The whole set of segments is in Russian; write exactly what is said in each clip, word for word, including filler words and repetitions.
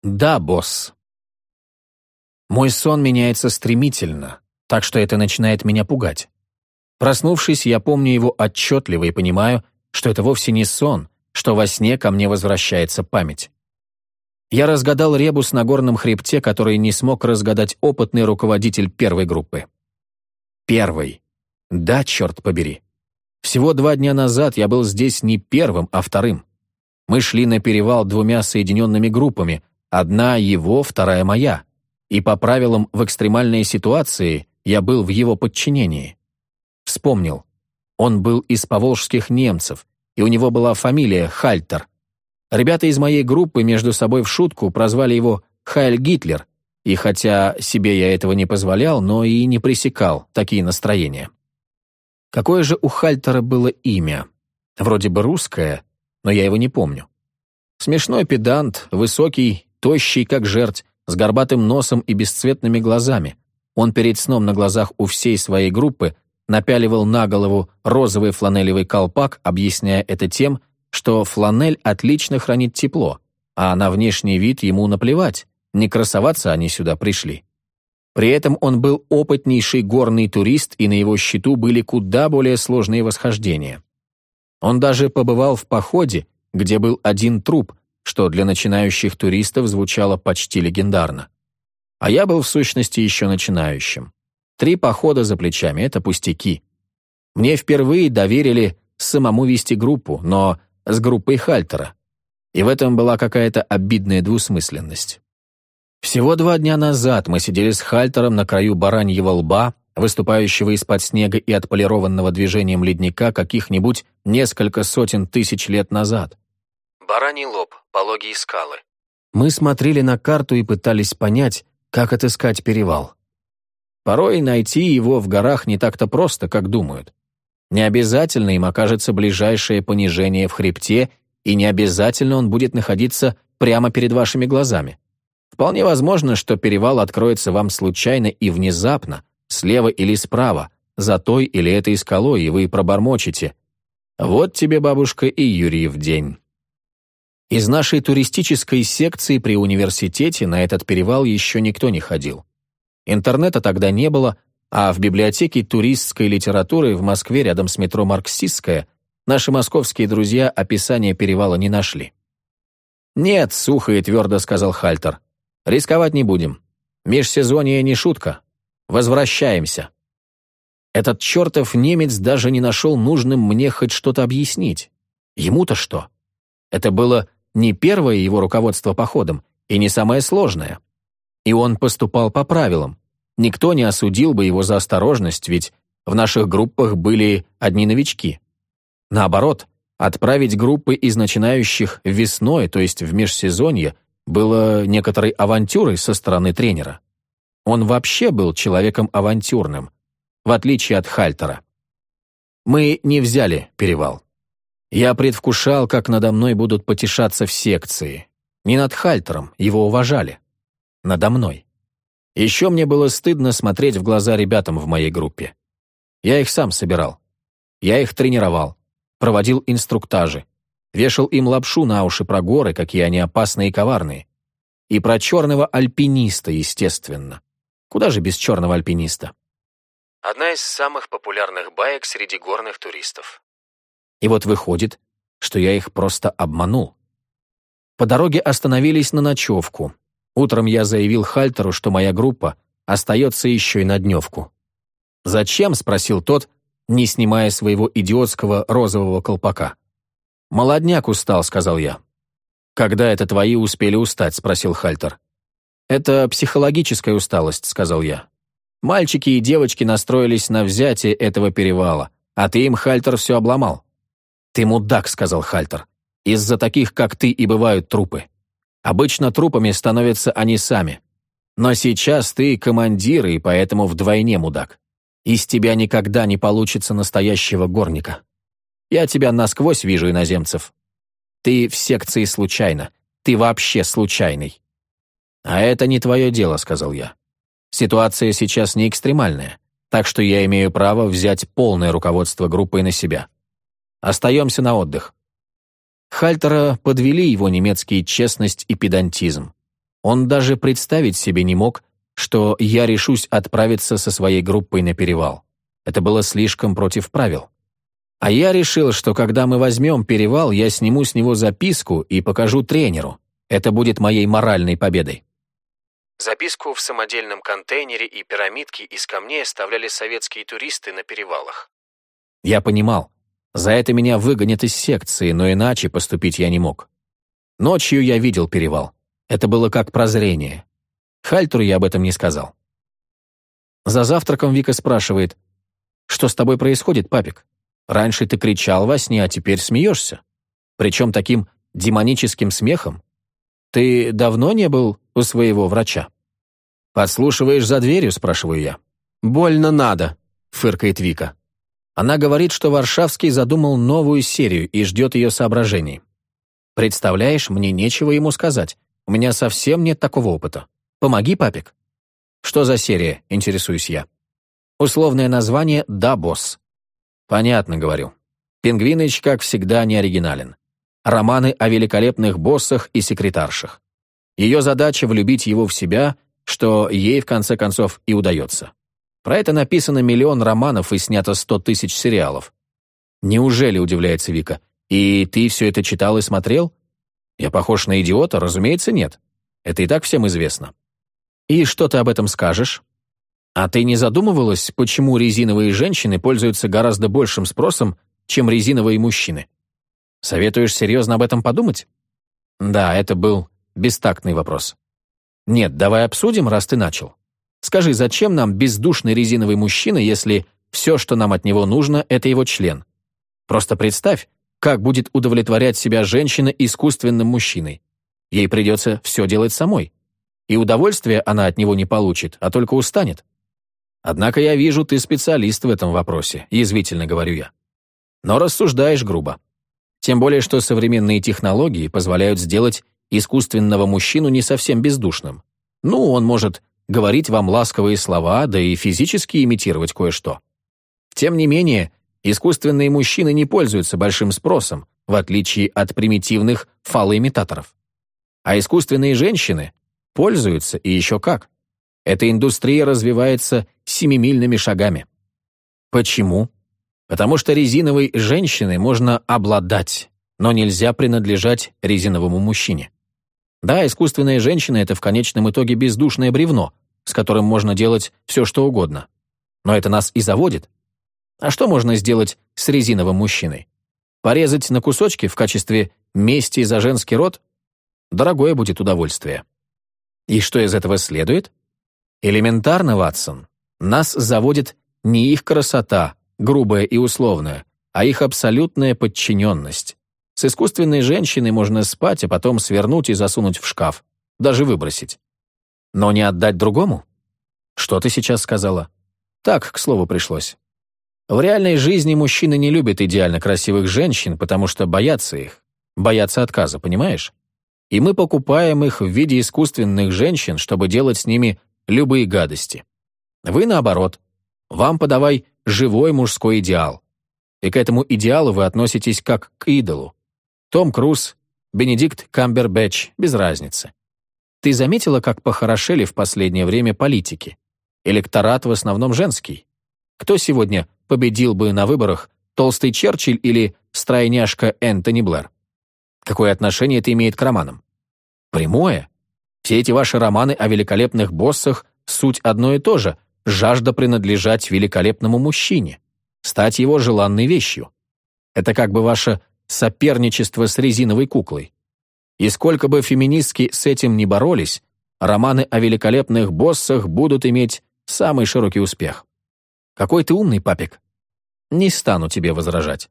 Да, босс. Мой сон меняется стремительно, так что это начинает меня пугать. Проснувшись, я помню его отчетливо и понимаю, что это вовсе не сон, что во сне ко мне возвращается память. Я разгадал ребус на горном хребте, который не смог разгадать опытный руководитель первой группы. Первый. Да, черт побери. Всего два дня назад я был здесь не первым, а вторым. Мы шли на перевал двумя соединенными группами, одна его, вторая моя. И по правилам в экстремальной ситуации я был в его подчинении. Вспомнил. Он был из поволжских немцев, и у него была фамилия Хальтер. Ребята из моей группы между собой в шутку прозвали его Хайль Гитлер, и хотя себе я этого не позволял, но и не пресекал такие настроения. Какое же у Хальтера было имя? Вроде бы русское, но я его не помню. Смешной педант, высокий, тощий, как жерть, с горбатым носом и бесцветными глазами. Он перед сном на глазах у всей своей группы напяливал на голову розовый фланелевый колпак, объясняя это тем, что фланель отлично хранит тепло, а на внешний вид ему наплевать, не красоваться они сюда пришли. При этом он был опытнейший горный турист, и на его счету были куда более сложные восхождения. Он даже побывал в походе, где был один труп, что для начинающих туристов звучало почти легендарно. А я был в сущности еще начинающим. Три похода за плечами — это пустяки. Мне впервые доверили самому вести группу, но с группой Хальтера. И в этом была какая-то обидная двусмысленность. Всего два дня назад мы сидели с Хальтером на краю бараньего лба, выступающего из-под снега и отполированного движением ледника каких-нибудь несколько сотен тысяч лет назад. Бараний лоб, пологие скалы. Мы смотрели на карту и пытались понять, как отыскать перевал. Порой найти его в горах не так-то просто, как думают. Не обязательно им окажется ближайшее понижение в хребте, и не обязательно он будет находиться прямо перед вашими глазами. Вполне возможно, что перевал откроется вам случайно и внезапно, слева или справа, за той или этой скалой, и вы пробормочете: «Вот тебе, бабушка, и Юрьев день». Из нашей туристической секции при университете на этот перевал еще никто не ходил. Интернета тогда не было, а в библиотеке туристской литературы в Москве рядом с метро Марксистская наши московские друзья описания перевала не нашли. «Нет», — сухо и твердо сказал Хальтер, — «рисковать не будем. Межсезонье не шутка. Возвращаемся». Этот чертов немец даже не нашел нужным мне хоть что-то объяснить. Ему-то что? Это было не первое его руководство походом и не самое сложное. И он поступал по правилам. Никто не осудил бы его за осторожность, ведь в наших группах были одни новички. Наоборот, отправить группы из начинающих весной, то есть в межсезонье, было некоторой авантюрой со стороны тренера. Он вообще был человеком авантюрным, в отличие от Хальтера. Мы не взяли перевал. Я предвкушал, как надо мной будут потешаться в секции. Не над Хальтером, его уважали. Надо мной. Еще мне было стыдно смотреть в глаза ребятам в моей группе. Я их сам собирал. Я их тренировал, проводил инструктажи, вешал им лапшу на уши про горы, какие они опасные и коварные. И про черного альпиниста, естественно. Куда же без черного альпиниста? Одна из самых популярных баек среди горных туристов. И вот выходит, что я их просто обманул. По дороге остановились на ночевку. Утром я заявил Хальтеру, что моя группа остается еще и на дневку. «Зачем?» — спросил тот, не снимая своего идиотского розового колпака. «Молодняк устал», — сказал я. «Когда это твои успели устать?» — спросил Хальтер. «Это психологическая усталость», — сказал я. «Мальчики и девочки настроились на взятие этого перевала, а ты им, Хальтер, все обломал». «Ты мудак», — сказал Хальтер. «Из-за таких, как ты, и бывают трупы. Обычно трупами становятся они сами. Но сейчас ты командир, и поэтому вдвойне мудак. Из тебя никогда не получится настоящего горника. Я тебя насквозь вижу, иноземцев. Ты в секции случайно. Ты вообще случайный». «А это не твое дело», — сказал я. «Ситуация сейчас не экстремальная, так что я имею право взять полное руководство группой на себя. Остаемся на отдых». Хальтера подвели его немецкие честность и педантизм. Он даже представить себе не мог, что я решусь отправиться со своей группой на перевал. Это было слишком против правил. А я решил, что когда мы возьмем перевал, я сниму с него записку и покажу тренеру. Это будет моей моральной победой. Записку в самодельном контейнере и пирамидки из камней оставляли советские туристы на перевалах. Я понимал, за это меня выгонят из секции, но иначе поступить я не мог. Ночью я видел перевал. Это было как прозрение. Хальтеру я об этом не сказал. За завтраком Вика спрашивает: «Что с тобой происходит, папик? Раньше ты кричал во сне, а теперь смеешься. Причем таким демоническим смехом. Ты давно не был у своего врача?» «Подслушиваешь за дверью?» – спрашиваю я. «Больно надо», – фыркает Вика. Она говорит, что Варшавский задумал новую серию и ждет ее соображений. Представляешь, мне нечего ему сказать. У меня совсем нет такого опыта. Помоги, папик. Что за серия, интересуюсь я. Условное название «Да, босс». Понятно, говорю. Пингвиныч, как всегда, не оригинален. Романы о великолепных боссах и секретаршах. Ее задача влюбить его в себя, что ей, в конце концов, и удается. Про это написано миллион романов и снято сто тысяч сериалов. Неужели, удивляется Вика, и ты все это читал и смотрел? Я похож на идиота? Разумеется, нет. Это и так всем известно. И что ты об этом скажешь? А ты не задумывалась, почему резиновые женщины пользуются гораздо большим спросом, чем резиновые мужчины? Советуешь серьезно об этом подумать? Да, это был бестактный вопрос. Нет, давай обсудим, раз ты начал. Скажи, зачем нам бездушный резиновый мужчина, если все, что нам от него нужно, это его член? Просто представь, как будет удовлетворять себя женщина искусственным мужчиной. Ей придется все делать самой. И удовольствия она от него не получит, а только устанет. Однако я вижу, ты специалист в этом вопросе, язвительно говорю я. Но рассуждаешь грубо. Тем более, что современные технологии позволяют сделать искусственного мужчину не совсем бездушным. Ну, он может говорить вам ласковые слова, да и физически имитировать кое-что. Тем не менее, искусственные мужчины не пользуются большим спросом, в отличие от примитивных фалоимитаторов. А искусственные женщины пользуются, и еще как. Эта индустрия развивается семимильными шагами. Почему? Потому что резиновой женщиной можно обладать, но нельзя принадлежать резиновому мужчине. Да, искусственная женщина — это в конечном итоге бездушное бревно, с которым можно делать все, что угодно. Но это нас и заводит. А что можно сделать с резиновым мужчиной? Порезать на кусочки в качестве мести за женский род? Дорогое будет удовольствие. И что из этого следует? Элементарно, Ватсон. Нас заводит не их красота, грубая и условная, а их абсолютная подчиненность. С искусственной женщиной можно спать, а потом свернуть и засунуть в шкаф, даже выбросить. Но не отдать другому? Что ты сейчас сказала? Так, к слову, пришлось. В реальной жизни мужчины не любят идеально красивых женщин, потому что боятся их, боятся отказа, понимаешь? И мы покупаем их в виде искусственных женщин, чтобы делать с ними любые гадости. Вы наоборот. Вам подавай живой мужской идеал. И к этому идеалу вы относитесь как к идолу. Том Круз, Бенедикт Камбербэтч, без разницы. Ты заметила, как похорошели в последнее время политики? Электорат в основном женский. Кто сегодня победил бы на выборах, толстый Черчилль или стройняшка Энтони Блэр? Какое отношение это имеет к романам? Прямое. Все эти ваши романы о великолепных боссах — суть одно и то же — жажда принадлежать великолепному мужчине, стать его желанной вещью. Это как бы ваше соперничество с резиновой куклой. И сколько бы феминистки с этим ни боролись, романы о великолепных боссах будут иметь самый широкий успех. Какой ты умный, папик. Не стану тебе возражать.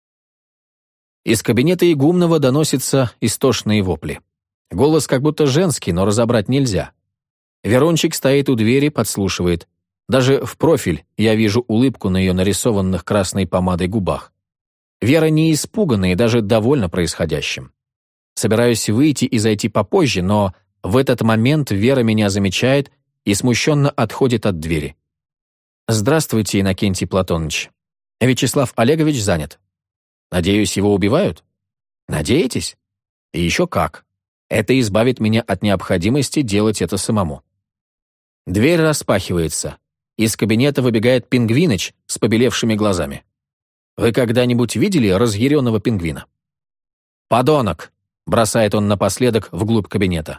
Из кабинета игумного доносятся истошные вопли. Голос как будто женский, но разобрать нельзя. Верунчик стоит у двери, подслушивает. Даже в профиль я вижу улыбку на ее нарисованных красной помадой губах. Вера не испугана и даже довольна происходящим. Собираюсь выйти и зайти попозже, но в этот момент Вера меня замечает и смущенно отходит от двери. «Здравствуйте, Иннокентий Платоныч. Вячеслав Олегович занят. Надеюсь, его убивают? Надеетесь? И еще как. Это избавит меня от необходимости делать это самому. Дверь распахивается. Из кабинета выбегает Пингвиныч с побелевшими глазами. Вы когда-нибудь видели разъяренного пингвина? «Подонок!» — бросает он напоследок вглубь кабинета.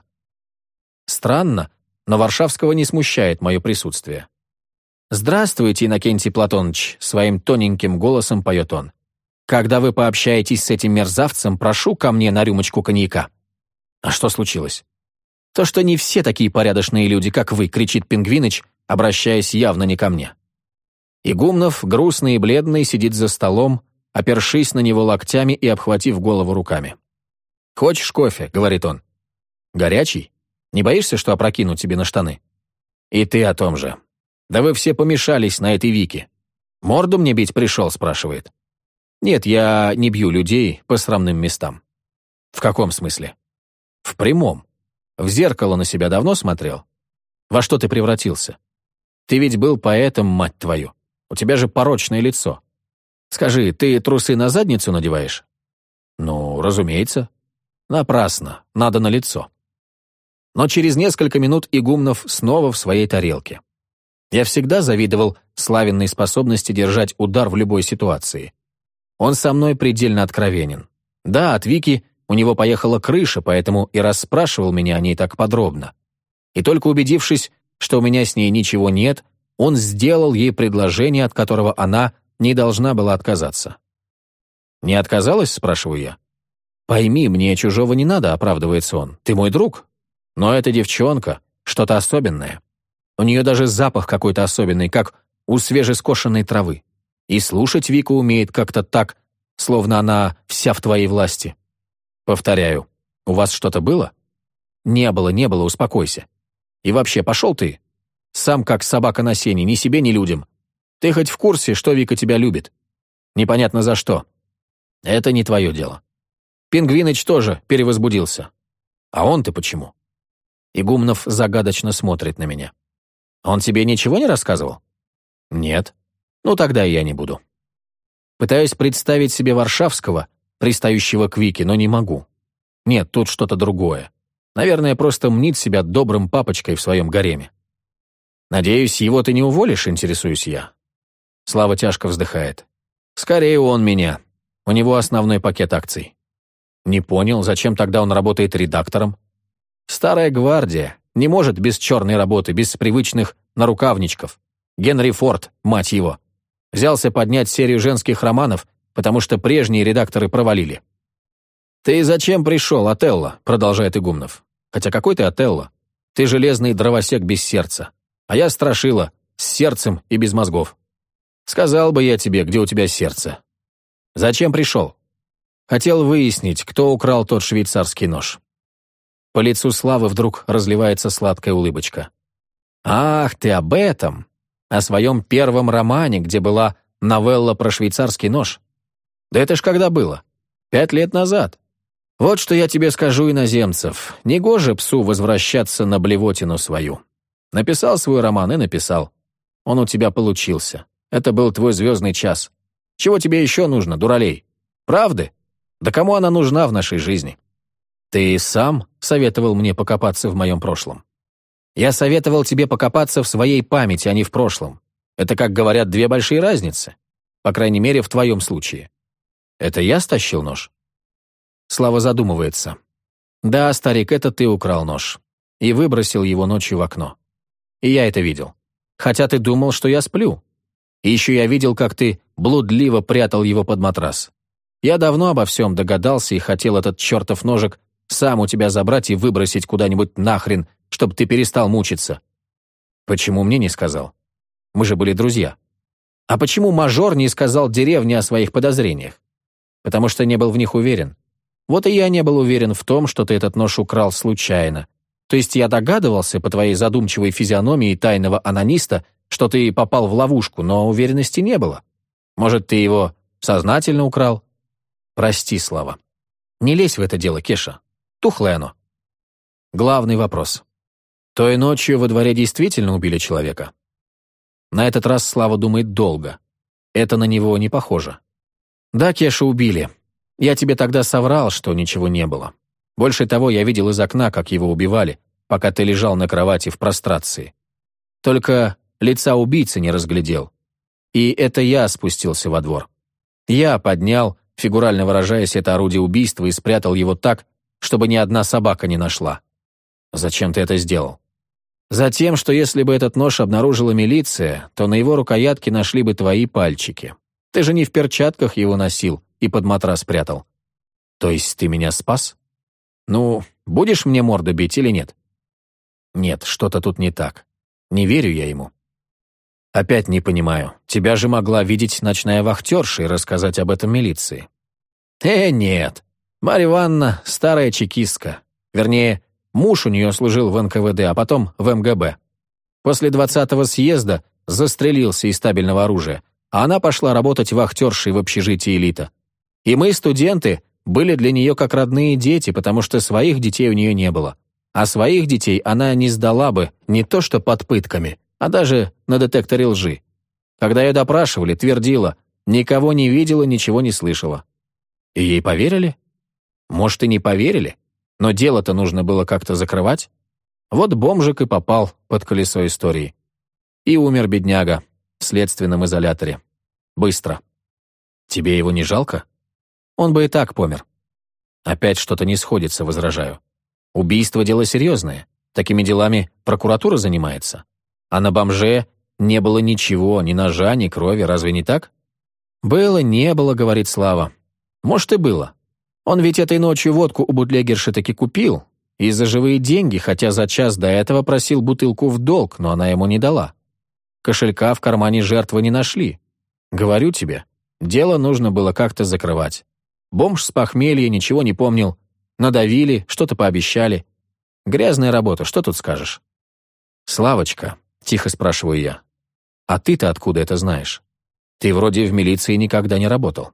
Странно, но Варшавского не смущает мое присутствие. «Здравствуйте, Иннокентий Платоныч», — своим тоненьким голосом поет он. «Когда вы пообщаетесь с этим мерзавцем, прошу ко мне на рюмочку коньяка». А что случилось? То, что не все такие порядочные люди, как вы, кричит Пингвиныч, обращаясь явно не ко мне. Игумнов, грустный и бледный, сидит за столом, опершись на него локтями и обхватив голову руками. «Хочешь кофе?» — говорит он. «Горячий? Не боишься, что опрокину тебе на штаны?» «И ты о том же. Да вы все помешались на этой Вике. Морду мне бить пришел?» — спрашивает. «Нет, я не бью людей по срамным местам». «В каком смысле?» «В прямом. В зеркало на себя давно смотрел? Во что ты превратился? Ты ведь был поэтом, мать твою. У тебя же порочное лицо. Скажи, ты трусы на задницу надеваешь?» «Ну, разумеется». «Напрасно. Надо на лицо». Но через несколько минут Игумнов снова в своей тарелке. Я всегда завидовал Славиной способности держать удар в любой ситуации. Он со мной предельно откровенен. Да, от Вики у него поехала крыша, поэтому и расспрашивал меня о ней так подробно. И только убедившись, что у меня с ней ничего нет, он сделал ей предложение, от которого она не должна была отказаться. «Не отказалась?» — спрашиваю я. «Пойми, мне чужого не надо», — оправдывается он. «Ты мой друг. Но эта девчонка — что-то особенное. У нее даже запах какой-то особенный, как у свежескошенной травы. И слушать Вику умеет как-то так, словно она вся в твоей власти. Повторяю, у вас что-то было?» «Не было, не было, успокойся. И вообще, пошел ты. Сам как собака на сене, ни себе, ни людям. Ты хоть в курсе, что Вика тебя любит? Непонятно за что. Это не твое дело. Пингвиныч тоже перевозбудился. А он-то почему?» Игумнов загадочно смотрит на меня. «Он тебе ничего не рассказывал?» «Нет. Ну, тогда и я не буду». Пытаюсь представить себе Варшавского, пристающего к Вике, но не могу. Нет, тут что-то другое. Наверное, просто мнит себя добрым папочкой в своем гареме. «Надеюсь, его ты не уволишь?» — интересуюсь я. Слава тяжко вздыхает. «Скорее он меня. У него основной пакет акций». «Не понял, зачем тогда он работает редактором?» «Старая гвардия. Не может без черной работы, без привычных нарукавничков. Генри Форд, мать его. Взялся поднять серию женских романов, потому что прежние редакторы провалили». «Ты зачем пришел, Отелло?» — продолжает Игумнов. «Хотя какой ты Отелло? Ты железный дровосек без сердца. А я страшила, с сердцем и без мозгов. Сказал бы я тебе, где у тебя сердце. Зачем пришел?» «Хотел выяснить, кто украл тот швейцарский нож». По лицу Славы вдруг разливается сладкая улыбочка. «Ах, ты об этом! О своем первом романе, где была новелла про швейцарский нож. Да это ж когда было? Пять лет назад. Вот что я тебе скажу, иноземцев. Негоже псу возвращаться на блевотину свою. Написал свой роман и написал. Он у тебя получился. Это был твой звездный час. Чего тебе еще нужно, дуралей? Правды? Да кому она нужна в нашей жизни? Ты сам советовал мне покопаться в моем прошлом. Я советовал тебе покопаться в своей памяти, а не в прошлом. Это, как говорят, две большие разницы. По крайней мере, в твоем случае. Это я стащил нож?» Слава задумывается. «Да, старик, это ты украл нож. И выбросил его ночью в окно. И я это видел. Хотя ты думал, что я сплю. И еще я видел, как ты блудливо прятал его под матрас. Я давно обо всем догадался и хотел этот чертов ножик сам у тебя забрать и выбросить куда-нибудь нахрен, чтобы ты перестал мучиться. Почему мне не сказал? Мы же были друзья. А почему мажор не сказал деревне о своих подозрениях? Потому что не был в них уверен. Вот и я не был уверен в том, что ты этот нож украл случайно. То есть я догадывался по твоей задумчивой физиономии тайного анониста, что ты попал в ловушку, но уверенности не было. Может, ты его сознательно украл? Прости, Слава. Не лезь в это дело, Кеша. Тухлое оно. Главный вопрос. Той ночью во дворе действительно убили человека? На этот раз Слава думает долго. Это на него не похоже. Да, Кеша, убили. Я тебе тогда соврал, что ничего не было. Больше того, я видел из окна, как его убивали, пока ты лежал на кровати в прострации. Только лица убийцы не разглядел. И это я спустился во двор. Я поднял, фигурально выражаясь, это орудие убийства и спрятал его так, чтобы ни одна собака не нашла. Зачем ты это сделал? Затем, что если бы этот нож обнаружила милиция, то на его рукоятке нашли бы твои пальчики. Ты же не в перчатках его носил и под матрас спрятал. То есть ты меня спас? Ну, будешь мне морду бить или нет? Нет, что-то тут не так. Не верю я ему. Опять не понимаю. Тебя же могла видеть ночная вахтерша и рассказать об этом милиции. Э, нет. Марья Ивановна — старая чекистка. Вернее, муж у нее служил в эн ка вэ дэ, а потом в эм гэ бэ. После двадцатого съезда застрелился из стабильного оружия, а она пошла работать вахтершей в общежитии «Элита». И мы, студенты, были для нее как родные дети, потому что своих детей у нее не было. А своих детей она не сдала бы не то что под пытками, а даже на детекторе лжи. Когда ее допрашивали, твердила, никого не видела, ничего не слышала. И ей поверили? Может, и не поверили, но дело-то нужно было как-то закрывать. Вот бомжик и попал под колесо истории. И умер бедняга в следственном изоляторе. Быстро. Тебе его не жалко? Он бы и так помер. Опять что-то не сходится, возражаю. Убийство — дело серьезное. Такими делами прокуратура занимается. А на бомже не было ничего, ни ножа, ни крови, разве не так? Было, не было, говорит Слава. Может, и было. Он ведь этой ночью водку у бутлегерши таки купил, и за живые деньги, хотя за час до этого просил бутылку в долг, но она ему не дала. Кошелька в кармане жертвы не нашли. Говорю тебе, дело нужно было как-то закрывать. Бомж с похмелья ничего не помнил. Надавили, что-то пообещали. Грязная работа, что тут скажешь? «Славочка», — тихо спрашиваю я, «а ты-то откуда это знаешь? Ты вроде в милиции никогда не работал».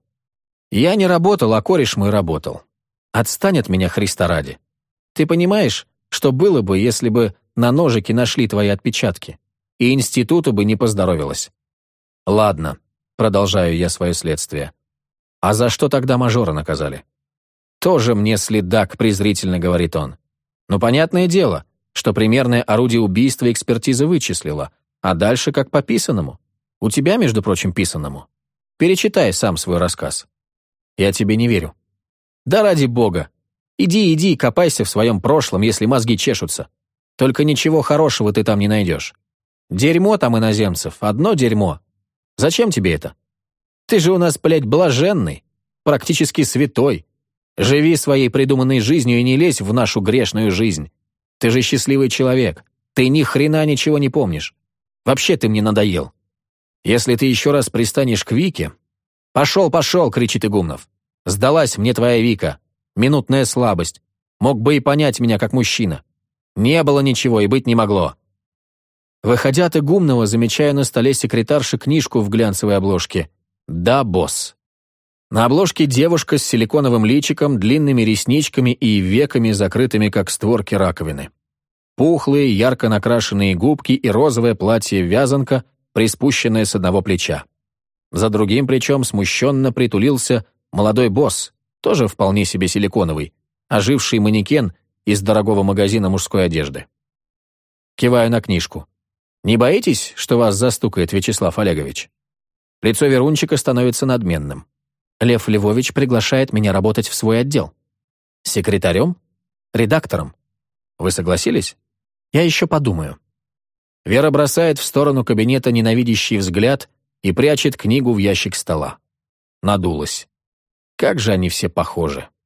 «Я не работал, а кореш мой работал. Отстань от меня, Христа ради. Ты понимаешь, что было бы, если бы на ножике нашли твои отпечатки, и институту бы не поздоровилось?» «Ладно», — продолжаю я свое следствие. «А за что тогда мажора наказали?» «Тоже мне следак», — презрительно говорит он. «Ну, понятное дело, что примерное орудие убийства экспертиза вычислила, а дальше как по писанному. У тебя, между прочим, писанному. Перечитай сам свой рассказ». «Я тебе не верю». «Да ради бога. Иди, иди, копайся в своем прошлом, если мозги чешутся. Только ничего хорошего ты там не найдешь. Дерьмо там иноземцев, одно дерьмо. Зачем тебе это? Ты же у нас, блядь, блаженный, практически святой. Живи своей придуманной жизнью и не лезь в нашу грешную жизнь. Ты же счастливый человек. Ты ни хрена ничего не помнишь. Вообще ты мне надоел. Если ты еще раз пристанешь к Вике...» «Пошел, пошел!» — кричит Игумнов. «Сдалась мне твоя Вика. Минутная слабость. Мог бы и понять меня как мужчина. Не было ничего и быть не могло». Выходя от Игумнова, замечаю на столе секретарши книжку в глянцевой обложке. «Да, босс». На обложке девушка с силиконовым личиком, длинными ресничками и веками, закрытыми как створки раковины. Пухлые, ярко накрашенные губки и розовое платье-вязанка, приспущенное с одного плеча. За другим плечом смущенно притулился молодой босс, тоже вполне себе силиконовый, оживший манекен из дорогого магазина мужской одежды. Киваю на книжку. «Не боитесь, что вас застукает Вячеслав Олегович?» Лицо Верунчика становится надменным. «Лев Львович приглашает меня работать в свой отдел. Секретарем? Редактором? Вы согласились? Я еще подумаю». Вера бросает в сторону кабинета ненавидящий взгляд и прячет книгу в ящик стола. Надулась. Как же они все похожи.